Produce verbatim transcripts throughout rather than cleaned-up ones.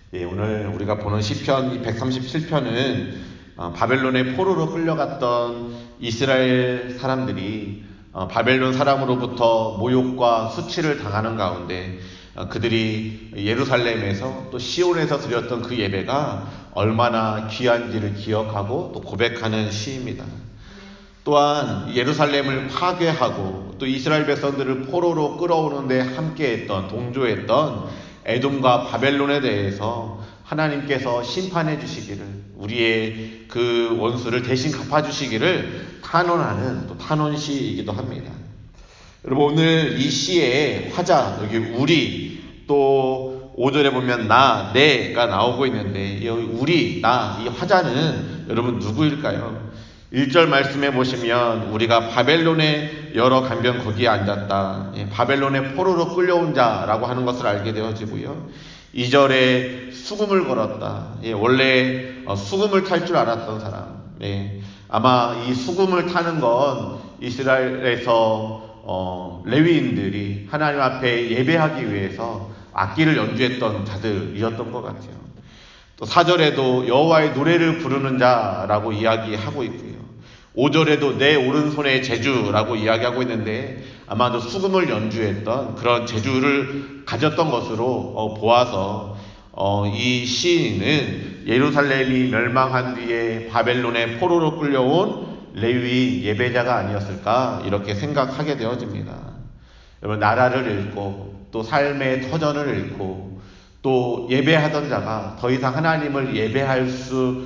예, 오늘 우리가 보는 시편 이 백삼십칠 편은 어, 바벨론의 포로로 끌려갔던 이스라엘 사람들이 어, 바벨론 사람으로부터 모욕과 수치를 당하는 가운데 어, 그들이 예루살렘에서 또 시온에서 드렸던 그 예배가 얼마나 귀한지를 기억하고 또 고백하는 시입니다. 또한 예루살렘을 파괴하고 또 이스라엘 백성들을 포로로 끌어오는데 함께했던 동조했던 에돔과 바벨론에 대해서 하나님께서 심판해 주시기를, 우리의 그 원수를 대신 갚아주시기를 탄원하는 또 탄원시이기도 합니다. 여러분, 오늘 이 시의 화자, 여기 우리, 또 오 절에 보면 나, 내가 나오고 있는데 여기 우리, 나, 이 화자는 여러분 누구일까요? 일 절 말씀해 보시면 우리가 바벨론의 여러 강변 거기에 앉았다, 예, 바벨론의 포로로 끌려온 자라고 하는 것을 알게 되어지고요. 이 절에 수금을 걸었다, 예, 원래 어, 수금을 탈 줄 알았던 사람, 예, 아마 이 수금을 타는 건 이스라엘에서 어, 레위인들이 하나님 앞에 예배하기 위해서 악기를 연주했던 자들이었던 것 같아요. 또 사 절에도 여호와의 노래를 부르는 자라고 이야기하고 있고요. 오 절에도 내 오른손의 재주라고 이야기하고 있는데 아마도 수금을 연주했던 그런 재주를 가졌던 것으로 어, 보아서 어, 이 시인은 예루살렘이 멸망한 뒤에 바벨론의 포로로 끌려온 레위 예배자가 아니었을까 이렇게 생각하게 되어집니다. 여러분, 나라를 잃고 또 삶의 터전을 잃고 또 예배하던 자가 더 이상 하나님을 예배할 수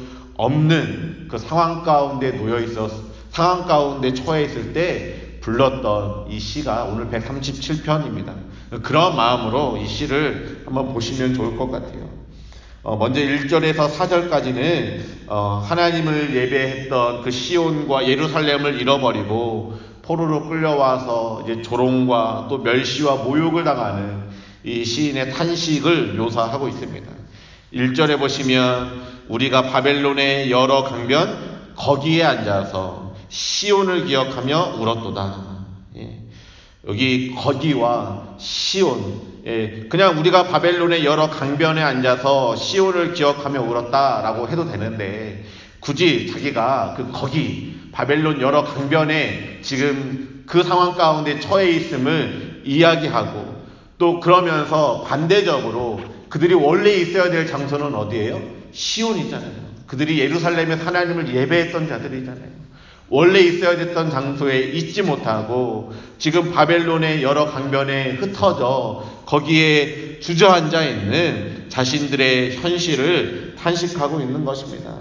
없는 그 상황 가운데 놓여 있었, 상황 가운데 처해 있을 때 불렀던 이 시가 오늘 백삼십칠 편입니다. 그런 마음으로 이 시를 한번 보시면 좋을 것 같아요. 어, 먼저 일 절에서 사 절까지는 어, 하나님을 예배했던 그 시온과 예루살렘을 잃어버리고 포로로 끌려와서 이제 조롱과 또 멸시와 모욕을 당하는 이 시인의 탄식을 묘사하고 있습니다. 일 절에 보시면 우리가 바벨론의 여러 강변 거기에 앉아서 시온을 기억하며 울었도다. 예. 여기 거기와 시온, 예, 그냥 우리가 바벨론의 여러 강변에 앉아서 시온을 기억하며 울었다라고 해도 되는데 굳이 자기가 그 거기 바벨론 여러 강변에 지금 그 상황 가운데 처해 있음을 이야기하고 또 그러면서 반대적으로 그들이 원래 있어야 될 장소는 어디예요? 시온이잖아요. 그들이 예루살렘에 하나님을 예배했던 자들이잖아요. 원래 있어야 됐던 장소에 있지 못하고 지금 바벨론의 여러 강변에 흩어져 거기에 주저앉아 있는 자신들의 현실을 탄식하고 있는 것입니다.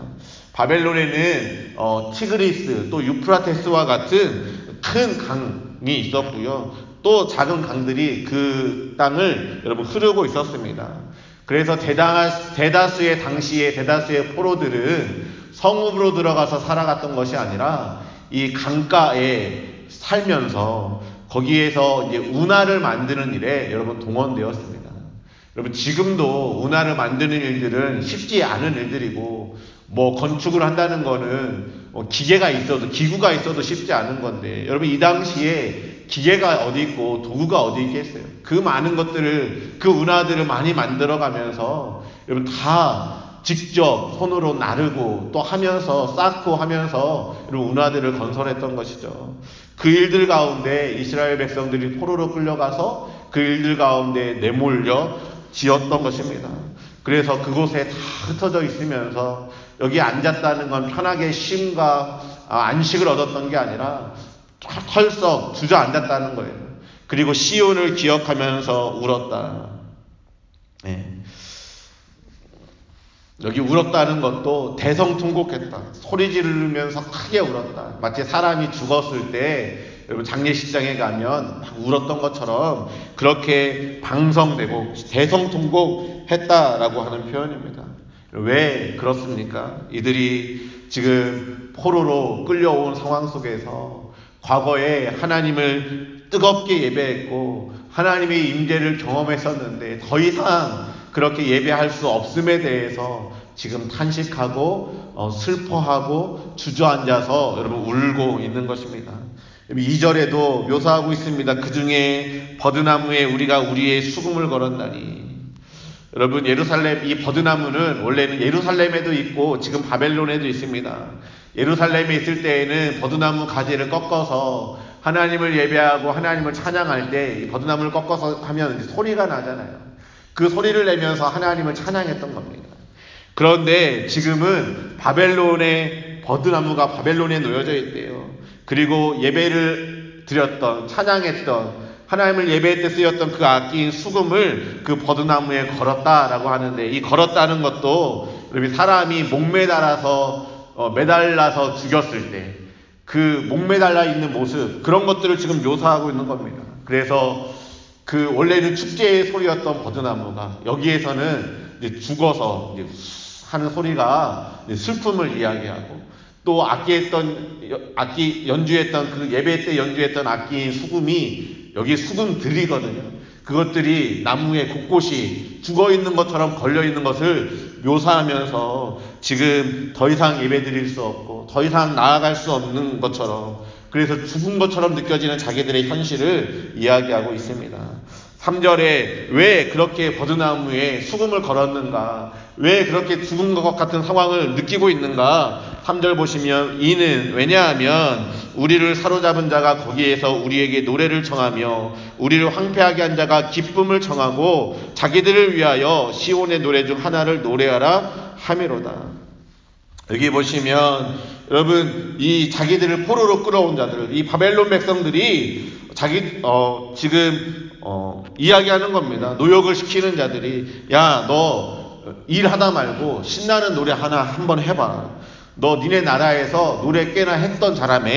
바벨론에는 어, 티그리스 또 유프라테스와 같은 큰 강이 있었고요. 또 작은 강들이 그 땅을 여러분 흐르고 있었습니다. 그래서 대다수, 대다수의 당시의 대다수의 포로들은 성읍으로 들어가서 살아갔던 것이 아니라 이 강가에 살면서 거기에서 이제 운하를 만드는 일에 여러분 동원되었습니다. 여러분, 지금도 운하를 만드는 일들은 쉽지 않은 일들이고 뭐 건축을 한다는 거는 뭐 기계가 있어도 기구가 있어도 쉽지 않은 건데 여러분, 이 당시에 기계가 어디 있고 도구가 어디 있겠어요? 그 많은 것들을 그 운하들을 많이 만들어 가면서 여러분 다 직접 손으로 나르고 또 하면서 쌓고 하면서 이런 운하들을 건설했던 것이죠. 그 일들 가운데 이스라엘 백성들이 포로로 끌려가서 그 일들 가운데 내몰려 지었던 것입니다. 그래서 그곳에 다 흩어져 있으면서 여기 앉았다는 건 편하게 쉼과 안식을 얻었던 게 아니라 털썩 주저앉았다는 거예요. 그리고 시온을 기억하면서 울었다. 네. 여기 울었다는 것도 대성통곡했다. 소리 지르면서 크게 울었다. 마치 사람이 죽었을 때 여러분 장례식장에 가면 막 울었던 것처럼 그렇게 방성되고 대성통곡했다라고 하는 표현입니다. 왜 그렇습니까? 이들이 지금 포로로 끌려온 상황 속에서 과거에 하나님을 뜨겁게 예배했고 하나님의 임재를 경험했었는데 더 이상 그렇게 예배할 수 없음에 대해서 지금 탄식하고 어, 슬퍼하고 주저앉아서 여러분 울고 있는 것입니다. 이 절에도 묘사하고 있습니다. 그 중에 버드나무에 우리가 우리의 수금을 걸었나니. 여러분, 예루살렘 이 버드나무는 원래는 예루살렘에도 있고 지금 바벨론에도 있습니다. 예루살렘에 있을 때에는 버드나무 가지를 꺾어서 하나님을 예배하고 하나님을 찬양할 때 이 버드나무를 꺾어서 하면 소리가 나잖아요. 그 소리를 내면서 하나님을 찬양했던 겁니다. 그런데 지금은 바벨론의 버드나무가 바벨론에 놓여져 있대요. 그리고 예배를 드렸던, 찬양했던, 하나님을 예배할 때 쓰였던 그 악기인 수금을 그 버드나무에 걸었다라고 하는데, 이 걸었다는 것도 사람이 목매달아서 어, 매달라서 죽였을 때 그 목매달라 있는 모습, 그런 것들을 지금 묘사하고 있는 겁니다. 그래서 그 원래는 축제의 소리였던 버드나무가 여기에서는 이제 죽어서 이제 하는 소리가 이제 슬픔을 이야기하고, 또 악기했던 악기 연주했던 그 예배 때 연주했던 악기인 수금이 여기 수금들이거든요. 그것들이 나무에 곳곳이 죽어 있는 것처럼 걸려 있는 것을 묘사하면서 지금 더 이상 예배 드릴 수 없고 더 이상 나아갈 수 없는 것처럼, 그래서 죽은 것처럼 느껴지는 자기들의 현실을 이야기하고 있습니다. 삼 절에 왜 그렇게 버드나무에 수금을 걸었는가, 왜 그렇게 죽은 것 같은 상황을 느끼고 있는가, 삼 절 보시면 이는 왜냐하면 우리를 사로잡은 자가 거기에서 우리에게 노래를 청하며 우리를 황폐하게 한 자가 기쁨을 청하고 자기들을 위하여 시온의 노래 중 하나를 노래하라 하미로다. 여기 보시면 여러분, 이 자기들을 포로로 끌어온 자들, 이 바벨론 백성들이 자기 어 지금 어 이야기하는 겁니다. 노역을 시키는 자들이, 야, 너 일하다 말고 신나는 노래 하나 한번 해봐. 너 니네 나라에서 노래 꽤나 했던 자라며,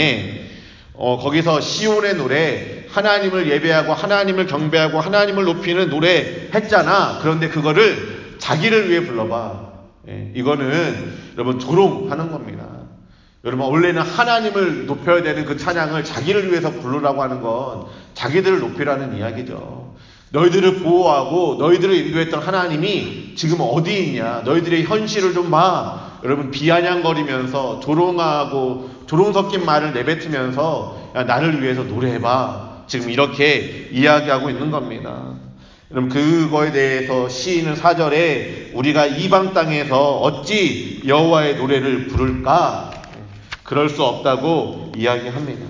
어 거기서 시온의 노래, 하나님을 예배하고 하나님을 경배하고 하나님을 높이는 노래 했잖아. 그런데 그거를 자기를 위해 불러봐. 예, 이거는 여러분 조롱하는 겁니다. 여러분, 원래는 하나님을 높여야 되는 그 찬양을 자기를 위해서 부르라고 하는 건 자기들을 높이라는 이야기죠. 너희들을 보호하고 너희들을 인도했던 하나님이 지금 어디 있냐, 너희들의 현실을 좀 봐. 여러분, 비아냥거리면서 조롱하고 조롱 섞인 말을 내뱉으면서 야, 나를 위해서 노래해봐, 지금 이렇게 이야기하고 있는 겁니다. 여러분, 그거에 대해서 시인은 사 절에 우리가 이방 땅에서 어찌 여호와의 노래를 부를까, 그럴 수 없다고 이야기합니다.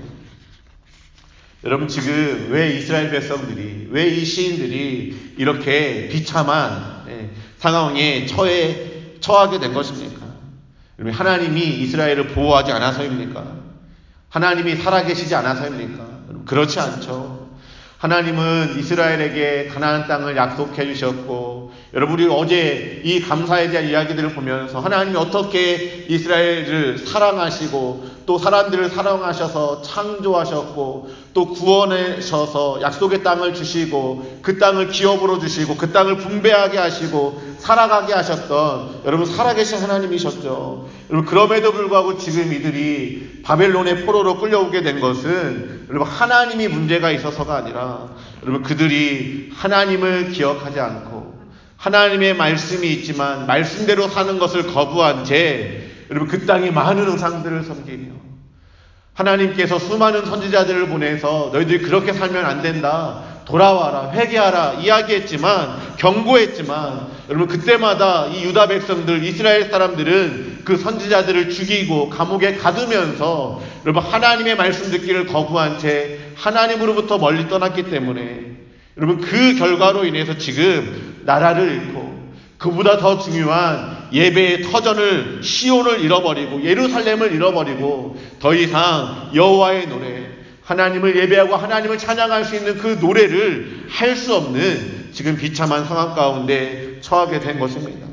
여러분, 지금 왜 이스라엘 백성들이, 왜 이 시인들이 이렇게 비참한 상황에 처해, 처하게 된 것입니까? 여러분, 하나님이 이스라엘을 보호하지 않아서입니까? 하나님이 살아계시지 않아서입니까? 여러분, 그렇지 않죠. 하나님은 이스라엘에게 가나안 땅을 약속해 주셨고, 여러분이 어제 이 감사에 대한 이야기들을 보면서 하나님이 어떻게 이스라엘을 사랑하시고 또 사람들을 사랑하셔서 창조하셨고 또 구원하셔서 약속의 땅을 주시고 그 땅을 기업으로 주시고 그 땅을 분배하게 하시고 살아가게 하셨던 여러분 살아계신 하나님이셨죠. 여러분, 그럼에도 불구하고 지금 이들이 바벨론의 포로로 끌려오게 된 것은 여러분 하나님이 문제가 있어서가 아니라 여러분 그들이 하나님을 기억하지 않고 하나님의 말씀이 있지만 말씀대로 사는 것을 거부한 채 여러분 그 땅에 많은 우상들을 섬기며 하나님께서 수많은 선지자들을 보내서 너희들이 그렇게 살면 안 된다, 돌아와라, 회개하라 이야기했지만, 경고했지만 여러분 그때마다 이 유다 백성들, 이스라엘 사람들은 그 선지자들을 죽이고 감옥에 가두면서 여러분 하나님의 말씀 듣기를 거부한 채 하나님으로부터 멀리 떠났기 때문에 여러분 그 결과로 인해서 지금 나라를 잃고 그보다 더 중요한 예배의 터전을 시온을 잃어버리고 예루살렘을 잃어버리고 더 이상 여호와의 노래, 하나님을 예배하고 하나님을 찬양할 수 있는 그 노래를 할 수 없는 지금 비참한 상황 가운데 처하게 된 것입니다.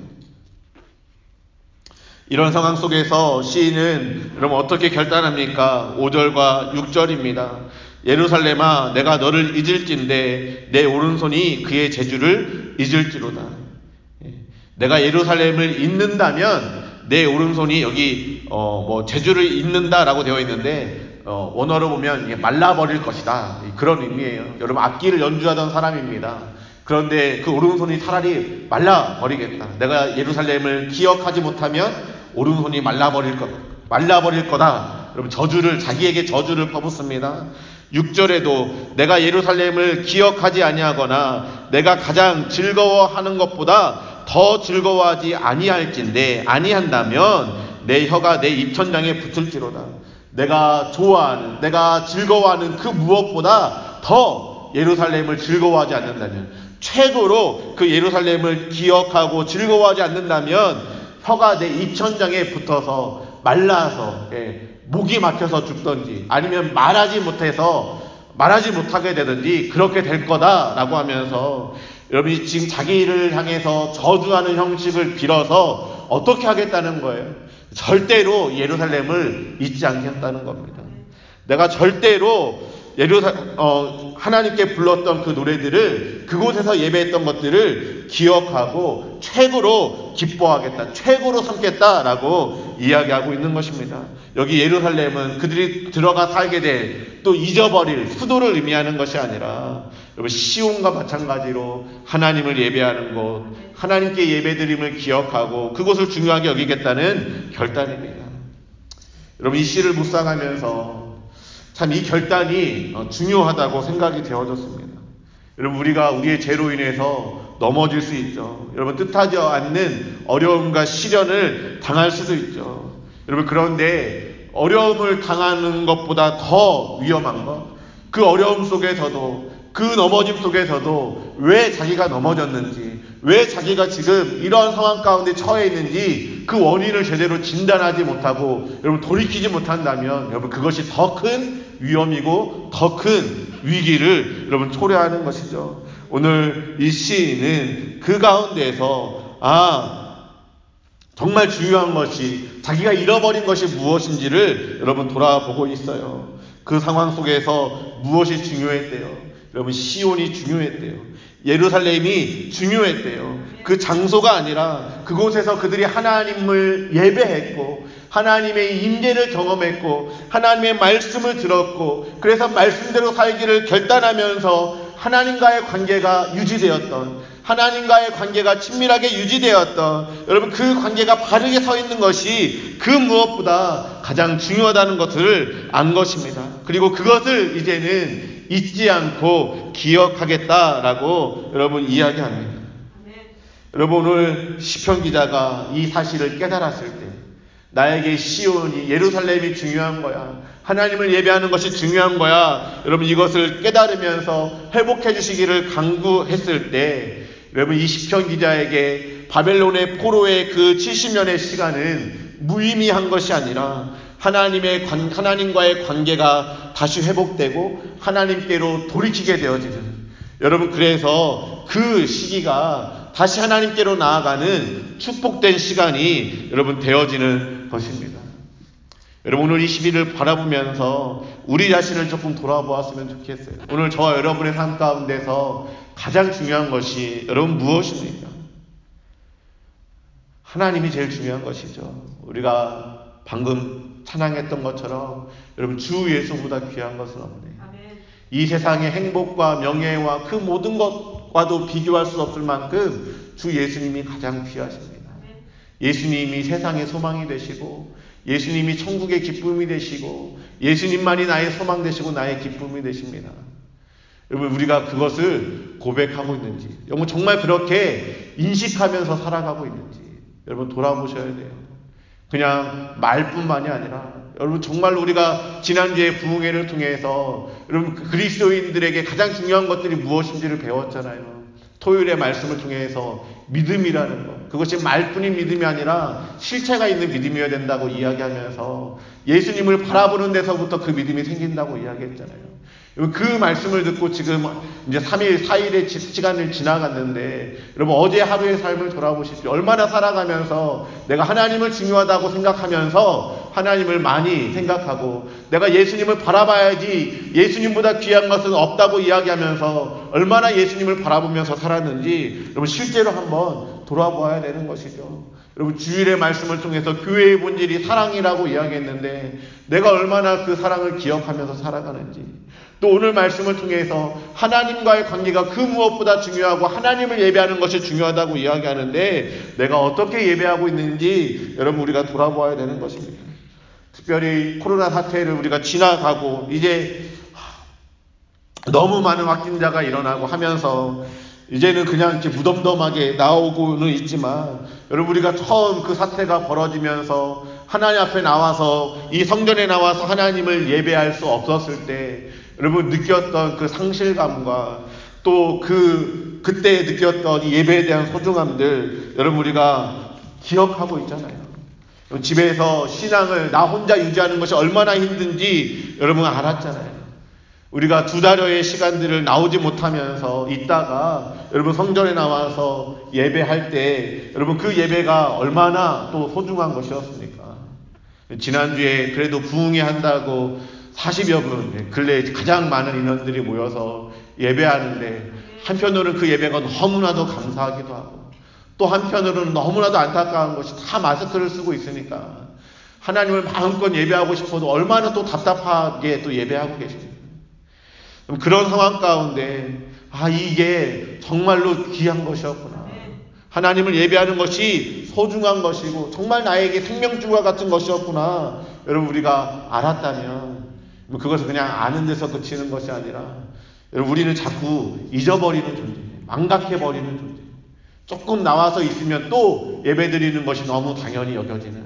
이런 상황 속에서 시인은 여러분 어떻게 결단합니까? 오 절과 육 절입니다. 예루살렘아, 내가 너를 잊을진대 내 오른손이 그의 재주를 잊을지로다. 내가 예루살렘을 잊는다면 내 오른손이 여기 어 뭐 재주를 잊는다라고 되어 있는데 어 원어로 보면 이게 말라버릴 것이다, 그런 의미예요. 여러분 악기를 연주하던 사람입니다. 그런데 그 오른손이 차라리 말라버리겠다. 내가 예루살렘을 기억하지 못하면 오른손이 말라버릴 거다. 말라버릴 거다. 여러분 저주를 자기에게 저주를 퍼붓습니다. 육 절에도 내가 예루살렘을 기억하지 아니하거나 내가 가장 즐거워하는 것보다 더 즐거워하지 아니할진대 아니한다면 내 혀가 내 입천장에 붙을지로다. 내가 좋아하는, 내가 즐거워하는 그 무엇보다 더 예루살렘을 즐거워하지 않는다면, 최고로 그 예루살렘을 기억하고 즐거워하지 않는다면 혀가 내 입천장에 붙어서 말라서, 예, 목이 막혀서 죽던지 아니면 말하지 못해서 말하지 못하게 되든지 그렇게 될 거다라고 하면서, 여러분이 지금 자기를 향해서 저주하는 형식을 빌어서 어떻게 하겠다는 거예요? 절대로 예루살렘을 잊지 않겠다는 겁니다. 내가 절대로 예루살 어, 하나님께 불렀던 그 노래들을, 그곳에서 예배했던 것들을 기억하고 최고로 기뻐하겠다, 최고로 삼겠다라고 이야기하고 있는 것입니다. 여기 예루살렘은 그들이 들어가 살게 될, 또 잊어버릴 수도를 의미하는 것이 아니라, 여러분 시온과 마찬가지로 하나님을 예배하는 곳, 하나님께 예배드림을 기억하고 그곳을 중요하게 여기겠다는 결단입니다. 여러분 이 시를 묵상하면서 참 이 결단이 중요하다고 생각이 되어졌습니다. 여러분 우리가 우리의 죄로 인해서 넘어질 수 있죠. 여러분 뜻하지 않는 어려움과 시련을 당할 수도 있죠. 여러분 그런데 어려움을 당하는 것보다 더 위험한 것, 그 어려움 속에서도, 그 넘어짐 속에서도 왜 자기가 넘어졌는지, 왜 자기가 지금 이러한 상황 가운데 처해 있는지 그 원인을 제대로 진단하지 못하고 여러분 돌이키지 못한다면, 여러분 그것이 더 큰 위험이고 더 큰 위기를 여러분 초래하는 것이죠. 오늘 이 시인은 그 가운데에서 아 정말 중요한 것이, 자기가 잃어버린 것이 무엇인지를 여러분 돌아보고 있어요. 그 상황 속에서 무엇이 중요했대요? 여러분 시온이 중요했대요. 예루살렘이 중요했대요. 그 장소가 아니라 그곳에서 그들이 하나님을 예배했고 하나님의 임재를 경험했고 하나님의 말씀을 들었고, 그래서 말씀대로 살기를 결단하면서 하나님과의 관계가 유지되었던, 하나님과의 관계가 친밀하게 유지되었던, 여러분 그 관계가 바르게 서 있는 것이 그 무엇보다 가장 중요하다는 것을 안 것입니다. 그리고 그것을 이제는 잊지 않고 기억하겠다라고 여러분 이야기합니다. 네. 여러분 오늘 시편 기자가 이 사실을 깨달았을 때, 나에게 시온이, 예루살렘이 중요한 거야, 하나님을 예배하는 것이 중요한 거야, 여러분 이것을 깨달으면서 회복해 주시기를 간구했을 때, 여러분 이 시편 기자에게 바벨론의 포로의 그 칠십 년의 시간은 무의미한 것이 아니라 하나님의 관, 하나님과의 관계가 다시 회복되고 하나님께로 돌이키게 되어지는, 여러분 그래서 그 시기가 다시 하나님께로 나아가는 축복된 시간이 여러분 되어지는 것입니다. 여러분 오늘 이 시기를 바라보면서 우리 자신을 조금 돌아보았으면 좋겠어요. 오늘 저와 여러분의 삶 가운데서 가장 중요한 것이 여러분 무엇입니까? 하나님이 제일 중요한 것이죠. 우리가 방금 찬양했던 것처럼 여러분 주 예수보다 귀한 것은 없네요. 이 세상의 행복과 명예와 그 모든 것과도 비교할 수 없을 만큼 주 예수님이 가장 귀하십니다. 예수님이 세상의 소망이 되시고, 예수님이 천국의 기쁨이 되시고, 예수님만이 나의 소망 되시고 나의 기쁨이 되십니다. 여러분 우리가 그것을 고백하고 있는지, 여러분 정말 그렇게 인식하면서 살아가고 있는지 여러분 돌아보셔야 돼요. 그냥 말뿐만이 아니라 여러분 정말 우리가 지난주에 부흥회를 통해서 여러분 그리스도인들에게 가장 중요한 것들이 무엇인지를 배웠잖아요. 토요일의 말씀을 통해서 믿음이라는 것, 그것이 말뿐인 믿음이 아니라 실체가 있는 믿음이어야 된다고 이야기하면서 예수님을 바라보는 데서부터 그 믿음이 생긴다고 이야기했잖아요. 그 말씀을 듣고 지금 이제 삼 일, 사 일의 시간을 지나갔는데, 여러분 어제 하루의 삶을 돌아보십시오. 얼마나 살아가면서 내가 하나님을 중요하다고 생각하면서 하나님을 많이 생각하고, 내가 예수님을 바라봐야지 예수님보다 귀한 것은 없다고 이야기하면서 얼마나 예수님을 바라보면서 살았는지 여러분 실제로 한번 돌아보아야 되는 것이죠. 여러분 주일의 말씀을 통해서 교회의 본질이 사랑이라고 이야기했는데 내가 얼마나 그 사랑을 기억하면서 살아가는지, 또 오늘 말씀을 통해서 하나님과의 관계가 그 무엇보다 중요하고 하나님을 예배하는 것이 중요하다고 이야기하는데 내가 어떻게 예배하고 있는지 여러분 우리가 돌아보아야 되는 것입니다. 특별히 코로나 사태를 우리가 지나가고 이제 너무 많은 확진자가 일어나고 하면서 이제는 그냥 이렇게 무덤덤하게 나오고는 있지만, 여러분 우리가 처음 그 사태가 벌어지면서 하나님 앞에 나와서 이 성전에 나와서 하나님을 예배할 수 없었을 때 여러분 느꼈던 그 상실감과 또 그 그때 느꼈던 이 예배에 대한 소중함들 여러분 우리가 기억하고 있잖아요. 집에서 신앙을 나 혼자 유지하는 것이 얼마나 힘든지 여러분 알았잖아요. 우리가 두 달여의 시간들을 나오지 못하면서 있다가 여러분 성전에 나와서 예배할 때 여러분 그 예배가 얼마나 또 소중한 것이었습니까? 지난주에 그래도 부흥회 한다고 사십여 분, 근래에 가장 많은 인원들이 모여서 예배하는데 한편으로는 그 예배가 너무나도 감사하기도 하고 또 한편으로는 너무나도 안타까운 것이 다 마스크를 쓰고 있으니까 하나님을 마음껏 예배하고 싶어도 얼마나 또 답답하게 또 예배하고 계십니다. 그런 상황 가운데 아 이게 정말로 귀한 것이었구나. 하나님을 예배하는 것이 소중한 것이고 정말 나에게 생명줄과 같은 것이었구나. 여러분 우리가 알았다면 그것을 그냥 아는 데서 그치는 것이 아니라 여러분 우리는 자꾸 잊어버리는 존재, 망각해버리는 존재. 조금 나와서 있으면 또 예배드리는 것이 너무 당연히 여겨지는.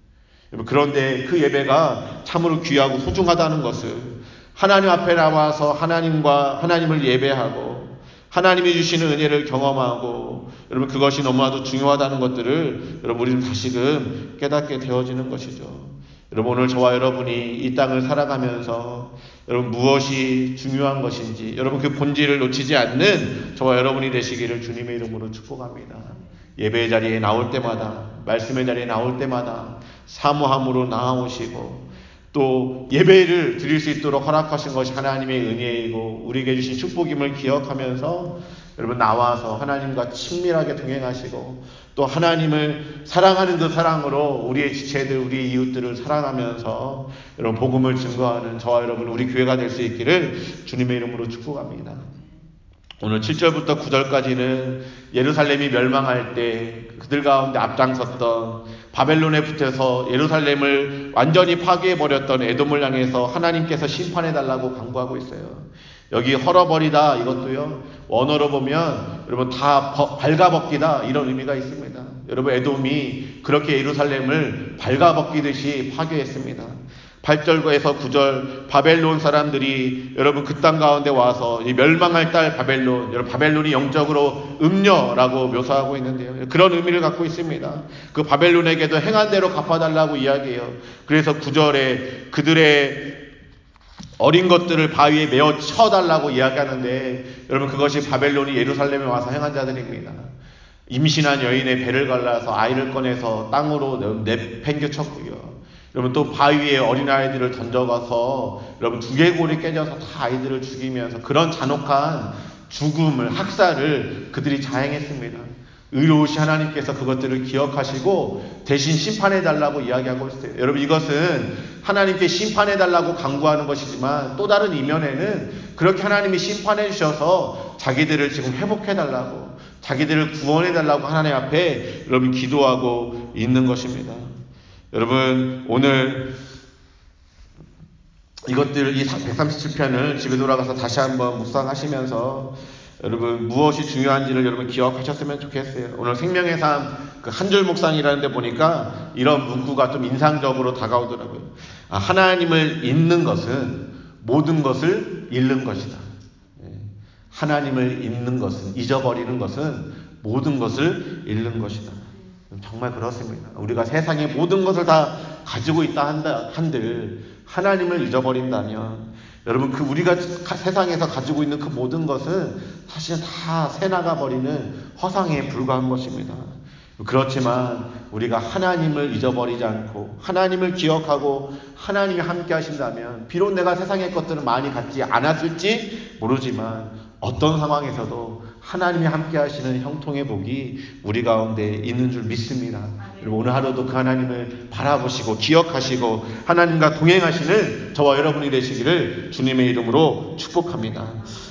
그런데 그 예배가 참으로 귀하고 소중하다는 것을 하나님 앞에 나와서 하나님과 하나님을 예배하고 하나님이 주시는 은혜를 경험하고 여러분 그것이 너무나도 중요하다는 것들을 여러분 우리는 다시금 깨닫게 되어지는 것이죠. 여러분 오늘 저와 여러분이 이 땅을 살아가면서 여러분 무엇이 중요한 것인지 여러분 그 본질을 놓치지 않는 저와 여러분이 되시기를 주님의 이름으로 축복합니다. 예배의 자리에 나올 때마다 말씀의 자리에 나올 때마다 사모함으로 나아오시고 또 예배를 드릴 수 있도록 허락하신 것이 하나님의 은혜이고 우리에게 주신 축복임을 기억하면서 여러분 나와서 하나님과 친밀하게 동행하시고 또 하나님을 사랑하는 그 사랑으로 우리의 지체들 우리의 이웃들을 사랑하면서 여러분 복음을 증거하는 저와 여러분 우리 교회가 될 수 있기를 주님의 이름으로 축복합니다. 오늘 칠 절부터 구 절까지는 예루살렘이 멸망할 때 그들 가운데 앞장섰던 바벨론에 붙어서 예루살렘을 완전히 파괴해버렸던 에돔을 향해서 하나님께서 심판해달라고 강구하고 있어요. 여기 헐어버리다 이것도요 원어로 보면 여러분 다 발가벗기다 이런 의미가 있습니다. 여러분 에돔이 그렇게 예루살렘을 발가벗기듯이 파괴했습니다. 팔 절에서 구 절 바벨론 사람들이 여러분 그 땅 가운데 와서 이 멸망할 딸 바벨론, 여러분 바벨론이 영적으로 음녀라고 묘사하고 있는데요. 그런 의미를 갖고 있습니다. 그 바벨론에게도 행한 대로 갚아달라고 이야기해요. 그래서 구 절에 그들의 어린 것들을 바위에 메어 쳐달라고 이야기하는데 여러분 그것이 바벨론이 예루살렘에 와서 행한 자들입니다. 임신한 여인의 배를 갈라서 아이를 꺼내서 땅으로 내팽개쳤고요. 여러분 또 바위에 어린아이들을 던져가서 여러분 두개골이 깨져서 다 아이들을 죽이면서 그런 잔혹한 죽음을 학살을 그들이 자행했습니다. 의로우신 하나님께서 그것들을 기억하시고 대신 심판해달라고 이야기하고 있어요. 여러분 이것은 하나님께 심판해달라고 강구하는 것이지만 또 다른 이면에는 그렇게 하나님이 심판해 주셔서 자기들을 지금 회복해달라고 자기들을 구원해달라고 하나님 앞에 여러분 기도하고 있는 것입니다. 여러분 오늘 이것들 이 백삼십칠 편을 집에 돌아가서 다시 한번 묵상하시면서 여러분 무엇이 중요한지를 여러분 기억하셨으면 좋겠어요. 오늘 생명의 삶 그 한 줄 묵상이라는 데 보니까 이런 문구가 좀 인상적으로 다가오더라고요. 아, 하나님을 잊는 것은 모든 것을 잃는 것이다. 하나님을 잊는 것은 잊어버리는 것은 모든 것을 잃는 것이다. 정말 그렇습니다. 우리가 세상의 모든 것을 다 가지고 있다 한다, 한들 하나님을 잊어버린다면 여러분 그 우리가 세상에서 가지고 있는 그 모든 것은 사실은 다 새나가 버리는 허상에 불과한 것입니다. 그렇지만 우리가 하나님을 잊어버리지 않고 하나님을 기억하고 하나님이 함께 하신다면 비록 내가 세상의 것들은 많이 갖지 않았을지 모르지만 어떤 상황에서도 하나님이 함께 하시는 형통의 복이 우리 가운데 있는 줄 믿습니다. 그리고 오늘 하루도 그 하나님을 바라보시고 기억하시고 하나님과 동행하시는 저와 여러분이 되시기를 주님의 이름으로 축복합니다.